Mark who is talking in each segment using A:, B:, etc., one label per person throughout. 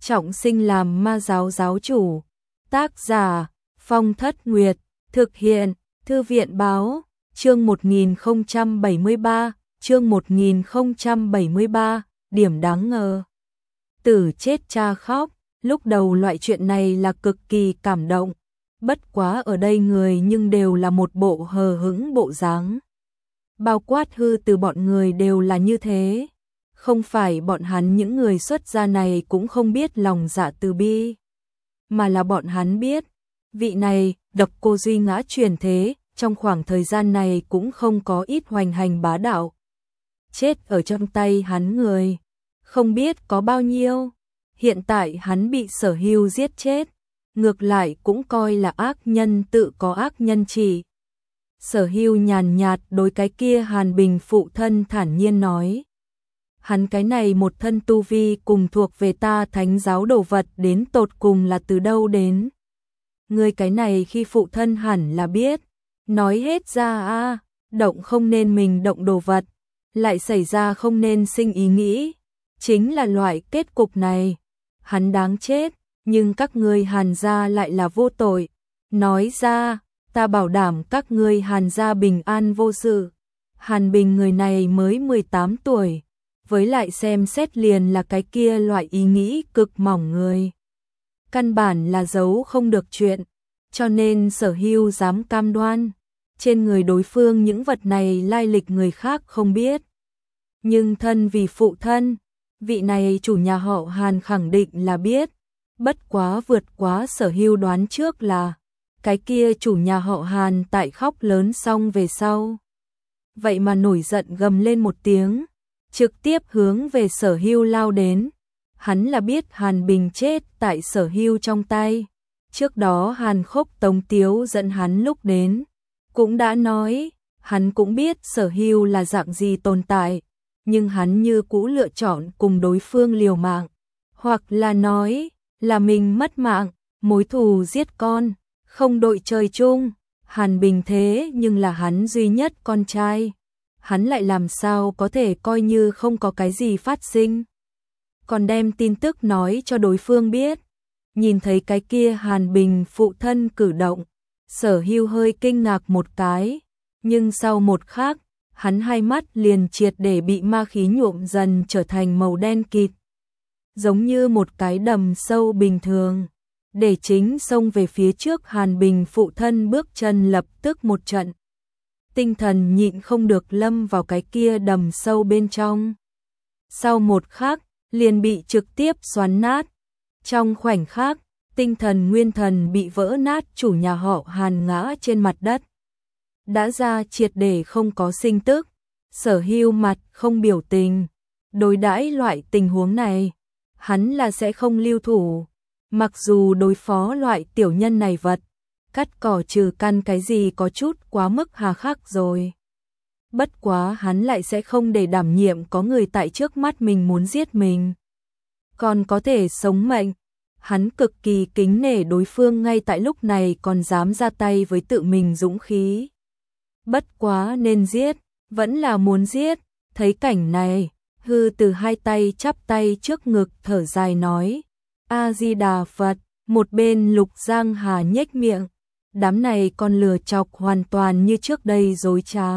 A: trọng sinh làm ma giáo giáo chủ. Tác giả Phong Thất Nguyệt. Thực hiện Thư viện Báo. Chương 1073. Chương 1073. Điểm đáng ngờ. Tử chết cha khóc. Lúc đầu loại chuyện này là cực kỳ cảm động. Bất quá ở đây người nhưng đều là một bộ hờ hững bộ dáng. Bao quát Hư Từ bọn người đều là như thế. Không phải bọn hắn những người xuất gia này cũng không biết lòng dạ từ bi, mà là bọn hắn biết, vị này, Độc Cô Duy Ngã truyền thế, trong khoảng thời gian này cũng không có ít hoành hành bá đạo. Chết ở trong tay hắn người, không biết có bao nhiêu. Hiện tại hắn bị Sở Hưu giết chết, ngược lại cũng coi là ác nhân tự có ác nhân chỉ. Sở Hưu nhàn nhạt đối cái kia Hàn Bình phụ thân thản nhiên nói. Hắn cái này một thân tu vi cùng thuộc về ta thánh giáo đồ vật đến tột cùng là từ đâu đến. Người cái này khi phụ thân hẳn là biết, nói hết ra a, động không nên mình động đồ vật, lại xảy ra không nên sinh ý nghĩ, chính là loại kết cục này. Hắn đáng chết, nhưng các ngươi Hàn gia lại là vô tội. Nói ra, ta bảo đảm các ngươi Hàn gia bình an vô sự. Hàn Bình người này mới 18 tuổi, với lại xem xét liền là cái kia loại ý nghĩ cực mỏng người. Căn bản là giấu không được chuyện, cho nên Sở Hưu dám cam đoan. Trên người đối phương những vật này lai lịch người khác không biết. Nhưng thân vì phụ thân, vị này chủ nhà họ Hàn khẳng định là biết. Bất quá vượt quá Sở Hưu đoán trước là cái kia chủ nhà họ Hàn tại khóc lớn xong về sau. Vậy mà nổi giận gầm lên một tiếng, trực tiếp hướng về Sở Hưu lao đến. Hắn là biết Hàn Bình chết tại Sở Hưu trong tay. Trước đó Hàn Khốc Tống Tiếu dẫn hắn lúc đến, cũng đã nói, hắn cũng biết Sở Hưu là dạng gì tồn tại, nhưng hắn như cũ lựa chọn cùng đối phương liều mạng, hoặc là nói là mình mất mạng, mối thù giết con, không đội trời chung. Hàn Bình thế nhưng là hắn duy nhất con trai, hắn lại làm sao có thể coi như không có cái gì phát sinh. Còn đem tin tức nói cho đối phương biết. Nhìn thấy cái kia Hàn Bình phụ thân cử động, Sở Hưu hơi kinh ngạc một cái, nhưng sau một khắc, hắn hai mắt liền triệt để bị ma khí nhuộm dần trở thành màu đen kịt, giống như một cái đầm sâu bình thường. Để chính xông về phía trước Hàn Bình phụ thân bước chân lập tức một trận. Tinh thần nhịn không được lâm vào cái kia đầm sâu bên trong. Sau một khắc, liền bị trực tiếp xoắn nát. Trong khoảnh khắc, tinh thần nguyên thần bị vỡ nát, chủ nhà họ Hàn ngã trên mặt đất. Đã ra triệt để không có sinh tức. Sở Hưu mặt không biểu tình. Đối đãi loại tình huống này, hắn là sẽ không lưu thủ. Mặc dù đối phó loại tiểu nhân này vật, cắt cỏ trừ căn cái gì có chút quá mức hà khắc rồi. Bất quá hắn lại sẽ không để đảm nhiệm có người tại trước mắt mình muốn giết mình, còn có thể sống mệnh. Hắn cực kỳ kính nể đối phương ngay tại lúc này còn dám ra tay với tự mình dũng khí. Bất quá nên giết, vẫn là muốn giết. Thấy cảnh này, Hư Từ hai tay chắp tay trước ngực thở dài nói, A-di-đà Phật. Một bên Lục Giang Hà nhếch miệng, đám này con lừa chọc hoàn toàn như trước đây dối trá.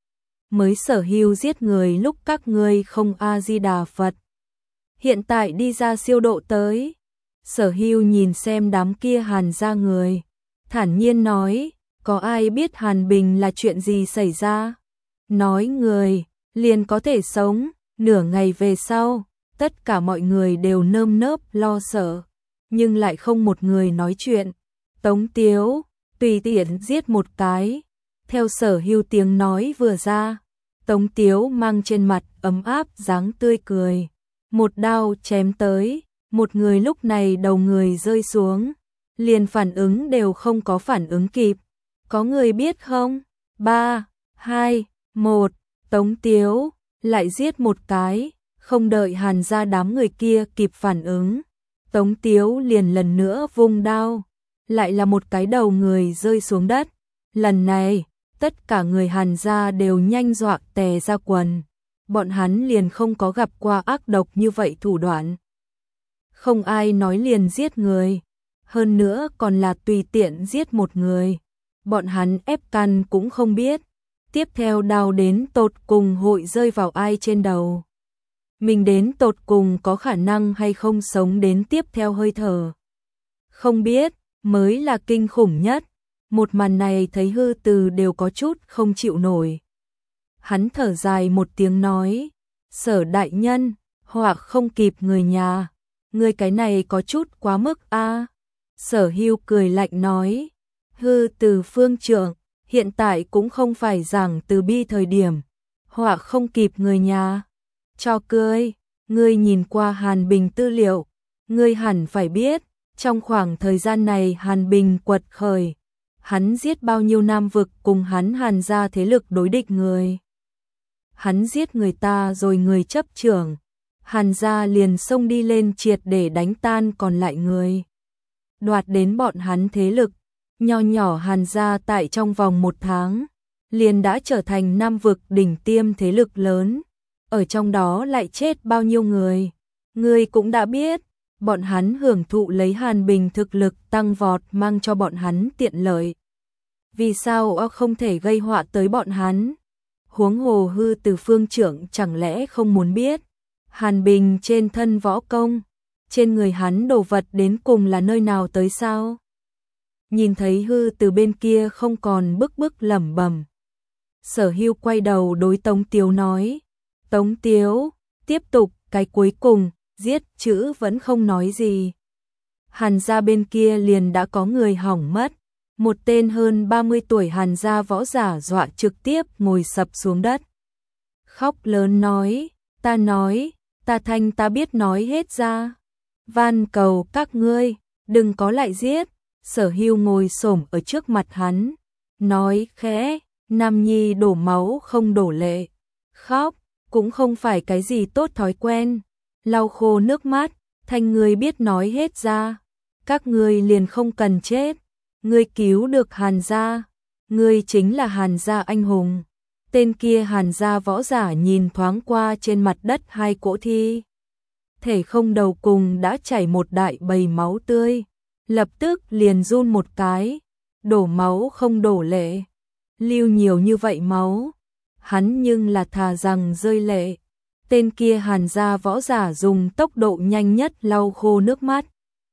A: Mới Sở Hưu giết người lúc các ngươi không A-di-đà Phật, hiện tại đi ra siêu độ tới. Sở Hưu nhìn xem đám kia Hàn gia người, thản nhiên nói, có ai biết Hàn Bình là chuyện gì xảy ra? Nói người, liền có thể sống. Nửa ngày về sau, tất cả mọi người đều nơm nớp lo sợ, nhưng lại không một người nói chuyện. Tống Tiếu, tùy tiện giết một cái. Theo Sở Hưu tiếng nói vừa ra, Tống Tiếu mang trên mặt ấm áp dáng tươi cười. Một đao chém tới, một người lúc này đầu người rơi xuống, liền phản ứng đều không có phản ứng kịp. Có người biết không? 3, 2, 1, Tống Tiếu lại giết một cái, không đợi Hàn gia đám người kia kịp phản ứng. Tống Tiếu liền lần nữa vung đao, lại là một cái đầu người rơi xuống đất. Lần này, tất cả người Hàn gia đều nhanh dọa tè ra quần. Bọn hắn liền không có gặp qua ác độc như vậy thủ đoạn. Không ai nói liền giết người, hơn nữa còn là tùy tiện giết một người. Bọn hắn ép căn cũng không biết, tiếp theo đao đến tột cùng hội rơi vào ai trên đầu. Mình đến tột cùng có khả năng hay không sống đến tiếp theo hơi thở. Không biết, mới là kinh khủng nhất. Một màn này thấy Hư Từ đều có chút không chịu nổi. Hắn thở dài một tiếng nói, Sở đại nhân, hoặc không kịp người nhà, người cái này có chút quá mức a. Sở Hưu cười lạnh nói, Hư Từ phương trưởng, hiện tại cũng không phải giảng từ bi thời điểm, hoặc không kịp người nhà. Cho cười, ngươi nhìn qua Hàn Bình tư liệu, ngươi hẳn phải biết, trong khoảng thời gian này Hàn Bình quật khởi, hắn giết bao nhiêu nam vực cùng hắn Hàn gia thế lực đối địch người. Hắn giết người ta rồi người chấp trưởng, Hàn gia liền xông đi lên triệt để đánh tan còn lại người. Đoạt đến bọn hắn thế lực, nho nhỏ Hàn gia tại trong vòng 1 tháng, liền đã trở thành nam vực đỉnh tiêm thế lực lớn. Ở trong đó lại chết bao nhiêu người. Người cũng đã biết, bọn hắn hưởng thụ lấy Hàn Bình thực lực tăng vọt mang cho bọn hắn tiện lợi. Vì sao không thể gây họa tới bọn hắn? Huống hồ Hư Từ phương trưởng chẳng lẽ không muốn biết, Hàn Bình trên thân võ công, trên người hắn đồ vật đến cùng là nơi nào tới sao? Nhìn thấy Hư Từ bên kia không còn bức bức lẩm bẩm, Sở Hưu quay đầu đối Tống Tiếu nói, Tống Tiếu, tiếp tục cái cuối cùng, giết chữ vẫn không nói gì. Hàn gia bên kia liền đã có người hỏng mất, một tên hơn 30 tuổi Hàn gia võ giả dọa trực tiếp ngồi sập xuống đất. Khóc lớn nói, ta thanh ta biết nói hết ra. Van cầu các ngươi, đừng có lại giết. Sở Hưu ngồi xổm ở trước mặt hắn, nói khẽ, nam nhi đổ máu không đổ lệ. Khóc, cũng không phải cái gì tốt thói quen. Lau khô nước mắt, thanh ngươi biết nói hết ra. Các ngươi liền không cần chết. Ngươi cứu được Hàn gia, ngươi chính là Hàn gia anh hùng. Tên kia Hàn gia võ giả nhìn thoáng qua trên mặt đất 2 cỗ thi thể không đầu cùng đã chảy một đại bầy máu tươi, lập tức liền run một cái, đổ máu không đổ lệ. Lưu nhiều như vậy máu, hắn nhưng là thà rằng rơi lệ. Tên kia Hàn gia võ giả dùng tốc độ nhanh nhất lau khô nước mắt,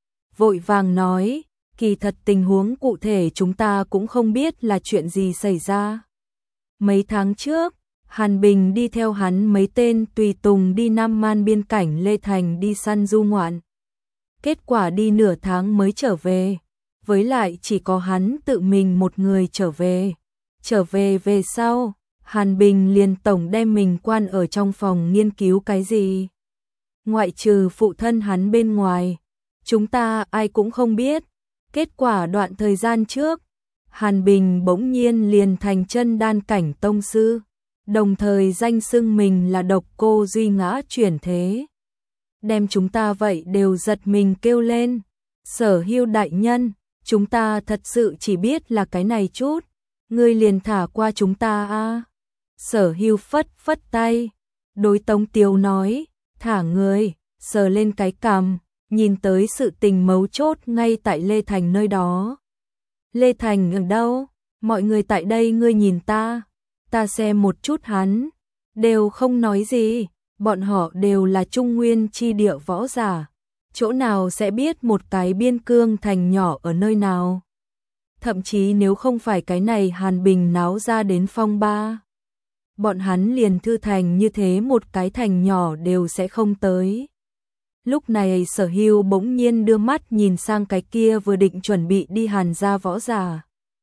A: vội vàng nói, kỳ thật tình huống cụ thể chúng ta cũng không biết là chuyện gì xảy ra. Mấy tháng trước, Hàn Bình đi theo hắn mấy tên tùy tùng đi Nam Man biên cảnh Lê Thành đi săn du ngoạn. Kết quả đi nửa tháng mới trở về, với lại chỉ có hắn tự mình một người trở về. Trở về về sau, Hàn Bình liền tổng đem mình quan ở trong phòng nghiên cứu cái gì. Ngoại trừ phụ thân hắn bên ngoài, chúng ta ai cũng không biết. Kết quả đoạn thời gian trước, Hàn Bình bỗng nhiên liền thành chân đan cảnh tông sư, đồng thời danh xưng mình là độc cô duy ngã chuyển thế. Đem chúng ta vậy đều giật mình kêu lên, Sở Hưu đại nhân, chúng ta thật sự chỉ biết là cái này chút, ngươi liền thả qua chúng ta a. Sở Hưu phất phất tay, đối Tống Tiếu nói, thả người, sờ lên cái cằm, nhìn tới sự tình mấu chốt ngay tại Lê Thành nơi đó. Lê Thành ở đâu? Mọi người tại đây ngươi nhìn ta xem một chút hắn, đều không nói gì, bọn họ đều là trung nguyên chi địa võ giả, chỗ nào sẽ biết một cái biên cương thành nhỏ ở nơi nào. Thậm chí nếu không phải cái này Hàn Bình náo ra đến phong ba, bọn hắn liền Thư Thành như thế một cái thành nhỏ đều sẽ không tới. Lúc này Sở Hưu bỗng nhiên đưa mắt nhìn sang cái kia vừa định chuẩn bị đi Hàn gia võ giả.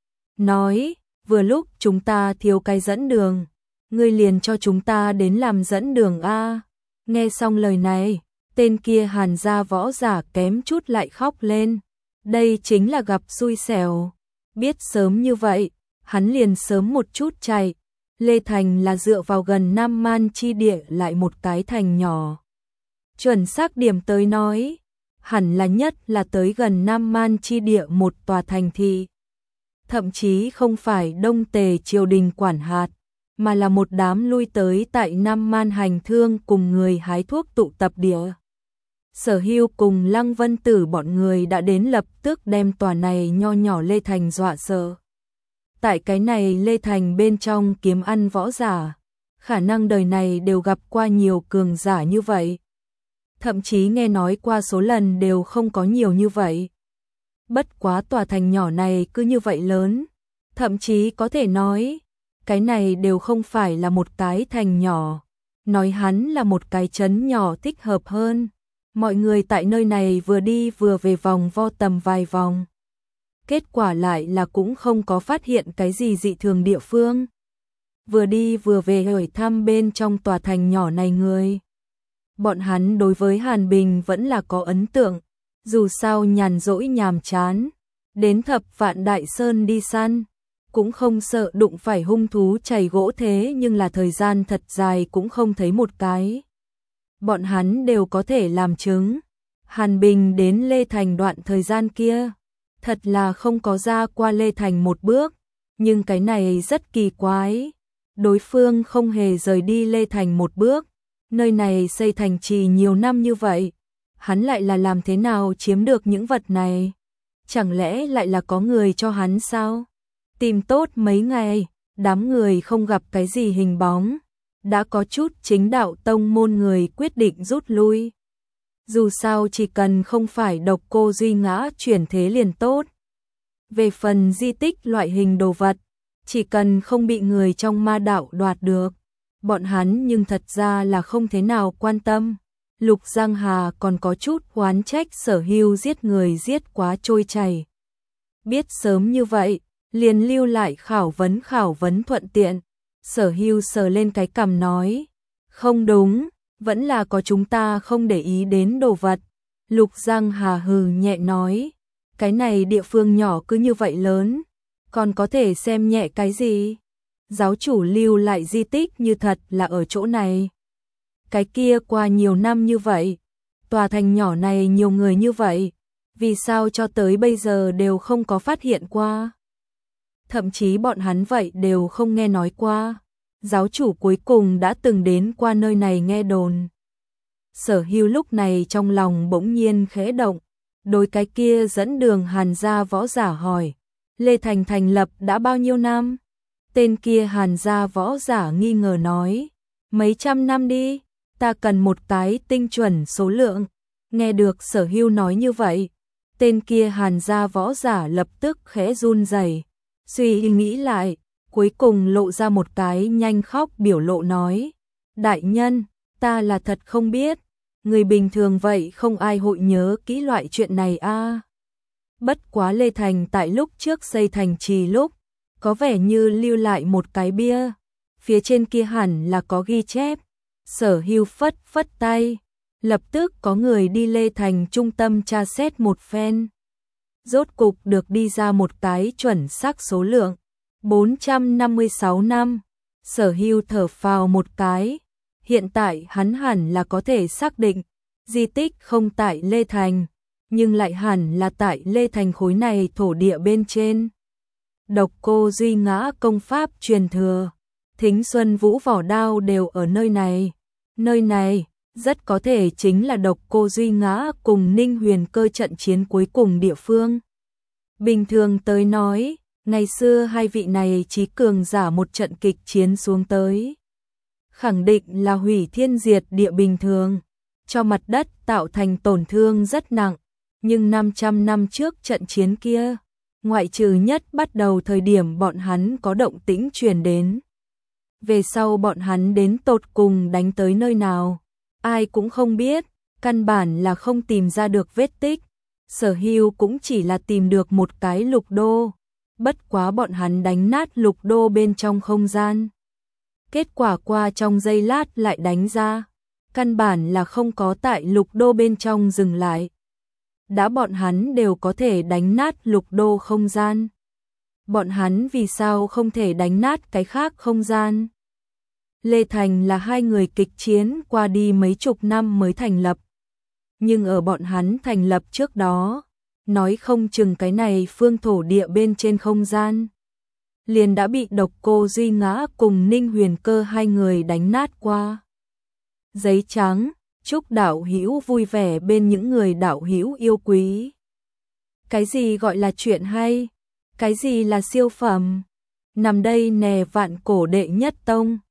A: Nói, vừa lúc chúng ta thiếu cái dẫn đường, ngươi liền cho chúng ta đến làm dẫn đường a. Nghe xong lời này, tên kia Hàn gia võ giả kém chút lại khóc lên. Đây chính là gặp xui xẻo. Biết sớm như vậy, hắn liền sớm một chút chạy. Lê Thành là dựa vào gần Nam Man chi địa lại một cái thành nhỏ. Chuẩn xác điểm tới nói, hẳn là nhất là tới gần Nam Man chi địa một tòa thành thị. Thậm chí không phải Đông Tề triều đình quản hạt, mà là một đám lui tới tại Nam Man hành thương cùng người hái thuốc tụ tập địa. Sở Hưu cùng Lăng Vân Tử bọn người đã đến lập tức đem tòa này nho nhỏ Lê Thành dọa sợ. Tại cái này Lê Thành bên trong kiếm ăn võ giả, khả năng đời này đều gặp qua nhiều cường giả như vậy. Thậm chí nghe nói qua số lần đều không có nhiều như vậy. Bất quá tòa thành nhỏ này cứ như vậy lớn, thậm chí có thể nói, cái này đều không phải là một cái thành nhỏ, nói hắn là một cái trấn nhỏ thích hợp hơn. Mọi người tại nơi này vừa đi vừa về vòng vo tầm vài vòng. Kết quả lại là cũng không có phát hiện cái gì dị thường địa phương. Vừa đi vừa về hỏi thăm bên trong tòa thành nhỏ này người. Bọn hắn đối với Hàn Bình vẫn là có ấn tượng, dù sao nhàn rỗi nhàm chán, đến Thập Vạn Đại Sơn đi săn, cũng không sợ đụng phải hung thú chày gỗ, thế nhưng là thời gian thật dài cũng không thấy một cái. Bọn hắn đều có thể làm chứng, Hàn Bình đến Lê Thành đoạn thời gian kia, thật là không có ra qua Lê Thành một bước, nhưng cái này rất kỳ quái, đối phương không hề rời đi Lê Thành một bước, nơi này xây thành trì nhiều năm như vậy, hắn lại là làm thế nào chiếm được những vật này? Chẳng lẽ lại là có người cho hắn sao? Tìm tốt mấy ngày, đám người không gặp cái gì hình bóng, đã có chút chính đạo tông môn người quyết định rút lui. Dù sao chỉ cần không phải Độc Cô Duy Ngã chuyển thế liền tốt. Về phần di tích loại hình đồ vật, chỉ cần không bị người trong ma đạo đoạt được, bọn hắn nhưng thật ra là không thế nào quan tâm. Lục Giang Hà còn có chút oán trách Sở Hưu giết người giết quá trôi chảy. Biết sớm như vậy, liền lưu lại khảo vấn thuận tiện. Sở Hưu sờ lên cái cằm nói, không đúng, vẫn là có chúng ta không để ý đến đồ vật. Lục Giang Hà hừ nhẹ nói, cái này địa phương nhỏ cứ như vậy lớn, còn có thể xem nhẹ cái gì? Giáo chủ lưu lại di tích như thật là ở chỗ này. Cái kia qua nhiều năm như vậy, tòa thành nhỏ này nhiều người như vậy, vì sao cho tới bây giờ đều không có phát hiện qua? Thậm chí bọn hắn vậy đều không nghe nói qua. Giáo chủ cuối cùng đã từng đến qua nơi này nghe đồn. Sở Hưu lúc này trong lòng bỗng nhiên khẽ động, đối cái kia dẫn đường Hàn gia võ giả hỏi, Lê Thành thành lập đã bao nhiêu năm? Tên kia Hàn gia võ giả nghi ngờ nói, mấy trăm năm đi, ta cần một cái tinh chuẩn số lượng. Nghe được Sở Hưu nói như vậy, tên kia Hàn gia võ giả lập tức khẽ run rẩy, suy nghĩ lại, cuối cùng lộ ra một cái nhanh khóc biểu lộ nói, đại nhân, ta là thật không biết, người bình thường vậy không ai hội nhớ kỹ loại chuyện này a. Bất quá Lê Thành tại lúc trước xây thành trì lúc, có vẻ như lưu lại một cái bia, phía trên kia hẳn là có ghi chép. Sở Hưu phất phất tay, lập tức có người đi Lê Thành trung tâm tra xét một phen. Rốt cục được đi ra một cái chuẩn xác số lượng, 456 năm. Sở Hưu thở phào một cái, hiện tại hắn hẳn là có thể xác định, di tích không tại Lê Thành, nhưng lại hẳn là tại Lê Thành khối này thổ địa bên trên. Độc Cô Duy Ngã công pháp truyền thừa, Thính Xuân Vũ vỏ đao đều ở nơi này. Nơi này, rất có thể chính là Độc Cô Duy Ngã cùng Ninh Huyền Cơ trận chiến cuối cùng địa phương. Bình thường tới nói, ngày xưa hai vị này chí cường giả một trận kịch chiến xuống tới, khẳng định là hủy thiên diệt địa bình thường, cho mặt đất tạo thành tổn thương rất nặng, nhưng 500 năm trước trận chiến kia, ngoại trừ nhất bắt đầu thời điểm bọn hắn có động tĩnh truyền đến. Về sau bọn hắn đến tột cùng đánh tới nơi nào, ai cũng không biết, căn bản là không tìm ra được vết tích. Sở Hưu cũng chỉ là tìm được một cái lục đô, bất quá bọn hắn đánh nát lục đô bên trong không gian. Kết quả qua trong giây lát lại đánh ra, căn bản là không có tại lục đô bên trong dừng lại. Đã bọn hắn đều có thể đánh nát lục đô không gian, bọn hắn vì sao không thể đánh nát cái khác không gian? Lê Thành là hai người kịch chiến qua đi mấy chục năm mới thành lập. Nhưng ở bọn hắn thành lập trước đó, nói không chừng cái này phương thổ địa bên trên không gian liền đã bị Độc Cô Duy Ngã cùng Ninh Huyền Cơ hai người đánh nát qua. Giấy trắng, chúc đạo hữu vui vẻ bên những người đạo hữu yêu quý. Cái gì gọi là chuyện hay? Cái gì là siêu phẩm? Nằm đây nè vạn cổ đệ nhất tông.